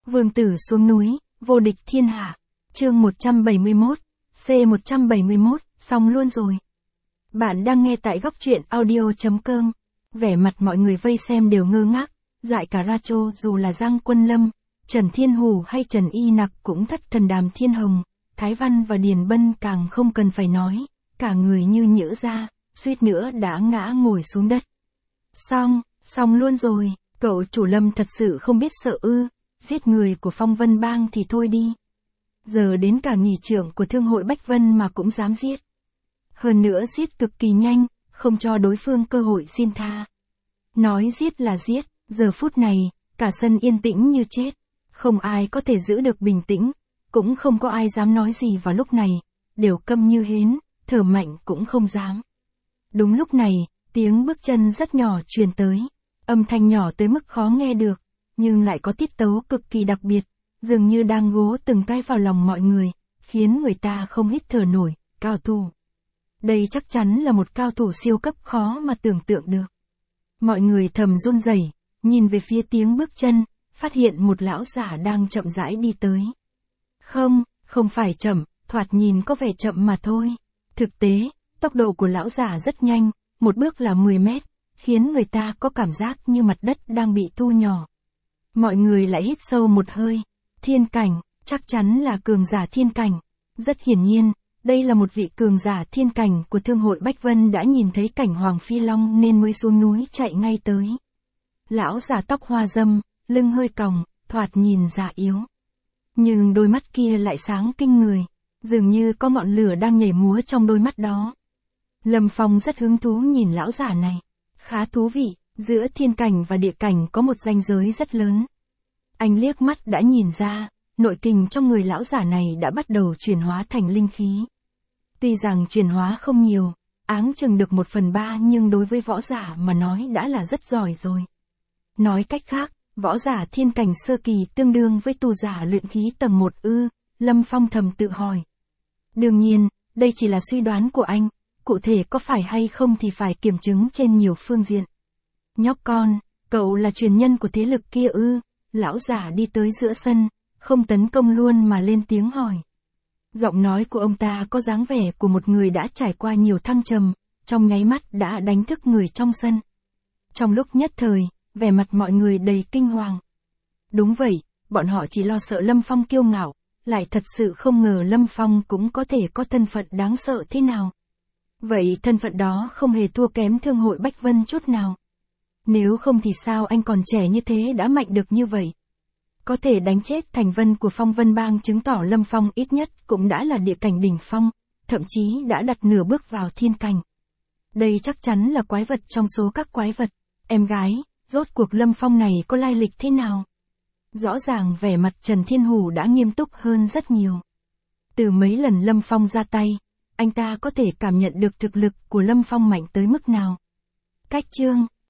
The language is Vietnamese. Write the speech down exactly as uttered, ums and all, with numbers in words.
Vương tử xuống núi, vô địch thiên hạ. Chương một trăm bảy mươi mốt, C một trăm bảy mươi mốt, xong luôn rồi. Bạn đang nghe tại góc truyện audio chấm com. Vẻ mặt mọi người vây xem đều ngơ ngác, dại cả ra trô, dù là Giang Quân Lâm, Trần Thiên Hủ hay Trần Y Nặc cũng thất thần. Đàm Thiên Hồng, Thái Văn và Điền Bân càng không cần phải nói, cả người như nhỡ ra, suýt nữa đã ngã ngồi xuống đất. Xong, xong luôn rồi, cậu chủ Lâm thật sự không biết sợ ư? Giết người của Phong Vân Bang thì thôi đi, giờ đến cả nghị trưởng của Thương hội Bách Vân mà cũng dám giết. Hơn nữa giết cực kỳ nhanh, không cho đối phương cơ hội xin tha. Nói giết là giết, giờ phút này, cả sân yên tĩnh như chết, không ai có thể giữ được bình tĩnh, cũng không có ai dám nói gì vào lúc này, đều câm như hến, thở mạnh cũng không dám. Đúng lúc này, tiếng bước chân rất nhỏ truyền tới, âm thanh nhỏ tới mức khó nghe được, nhưng lại có tiết tấu cực kỳ đặc biệt, dường như đang gố từng cái vào lòng mọi người, khiến người ta không hít thở nổi. Cao thủ. Đây chắc chắn là một cao thủ siêu cấp, khó mà tưởng tượng được. Mọi người thầm run rẩy, nhìn về phía tiếng bước chân, phát hiện một lão giả đang chậm rãi đi tới. Không, không phải chậm, thoạt nhìn có vẻ chậm mà thôi. Thực tế, tốc độ của lão giả rất nhanh, một bước là mười mét, khiến người ta có cảm giác như mặt đất đang bị thu nhỏ. Mọi người lại hít sâu một hơi. Thiên cảnh, chắc chắn là cường giả thiên cảnh. Rất hiển nhiên, đây là một vị cường giả thiên cảnh của Thương hội Bách Vân đã nhìn thấy cảnh Hoàng Phi Long nên mới xuống núi chạy ngay tới. Lão giả tóc hoa râm, lưng hơi còng, thoạt nhìn già yếu. Nhưng đôi mắt kia lại sáng kinh người, dường như có ngọn lửa đang nhảy múa trong đôi mắt đó. Lâm Phong rất hứng thú nhìn lão giả này. Khá thú vị, giữa thiên cảnh và địa cảnh có một ranh giới rất lớn. Anh liếc mắt đã nhìn ra, nội kình trong người lão giả này đã bắt đầu chuyển hóa thành linh khí. Tuy rằng chuyển hóa không nhiều, áng chừng được một phần ba, nhưng đối với võ giả mà nói đã là rất giỏi rồi. Nói cách khác, võ giả thiên cảnh sơ kỳ tương đương với tu giả luyện khí tầng một ư? Lâm Phong thầm tự hỏi. Đương nhiên, đây chỉ là suy đoán của anh, cụ thể có phải hay không thì phải kiểm chứng trên nhiều phương diện. Nhóc con, cậu là truyền nhân của thế lực kia ư? Lão giả đi tới giữa sân, không tấn công luôn mà lên tiếng hỏi. Giọng nói của ông ta có dáng vẻ của một người đã trải qua nhiều thăng trầm, trong nháy mắt đã đánh thức người trong sân. Trong lúc nhất thời, vẻ mặt mọi người đầy kinh hoàng. Đúng vậy, bọn họ chỉ lo sợ Lâm Phong kiêu ngạo, lại thật sự không ngờ Lâm Phong cũng có thể có thân phận đáng sợ thế nào. Vậy thân phận đó không hề thua kém Thương hội Bách Vân chút nào. Nếu không thì sao anh còn trẻ như thế đã mạnh được như vậy? Có thể đánh chết thành Vân của Phong Vân Bang chứng tỏ Lâm Phong ít nhất cũng đã là địa cảnh đỉnh phong, thậm chí đã đặt nửa bước vào thiên cảnh. Đây chắc chắn là quái vật trong số các quái vật. Em gái, rốt cuộc Lâm Phong này có lai lịch thế nào? Rõ ràng vẻ mặt Trần Thiên Hủ đã nghiêm túc hơn rất nhiều. Từ mấy lần Lâm Phong ra tay, anh ta có thể cảm nhận được thực lực của Lâm Phong mạnh tới mức nào. Cách chương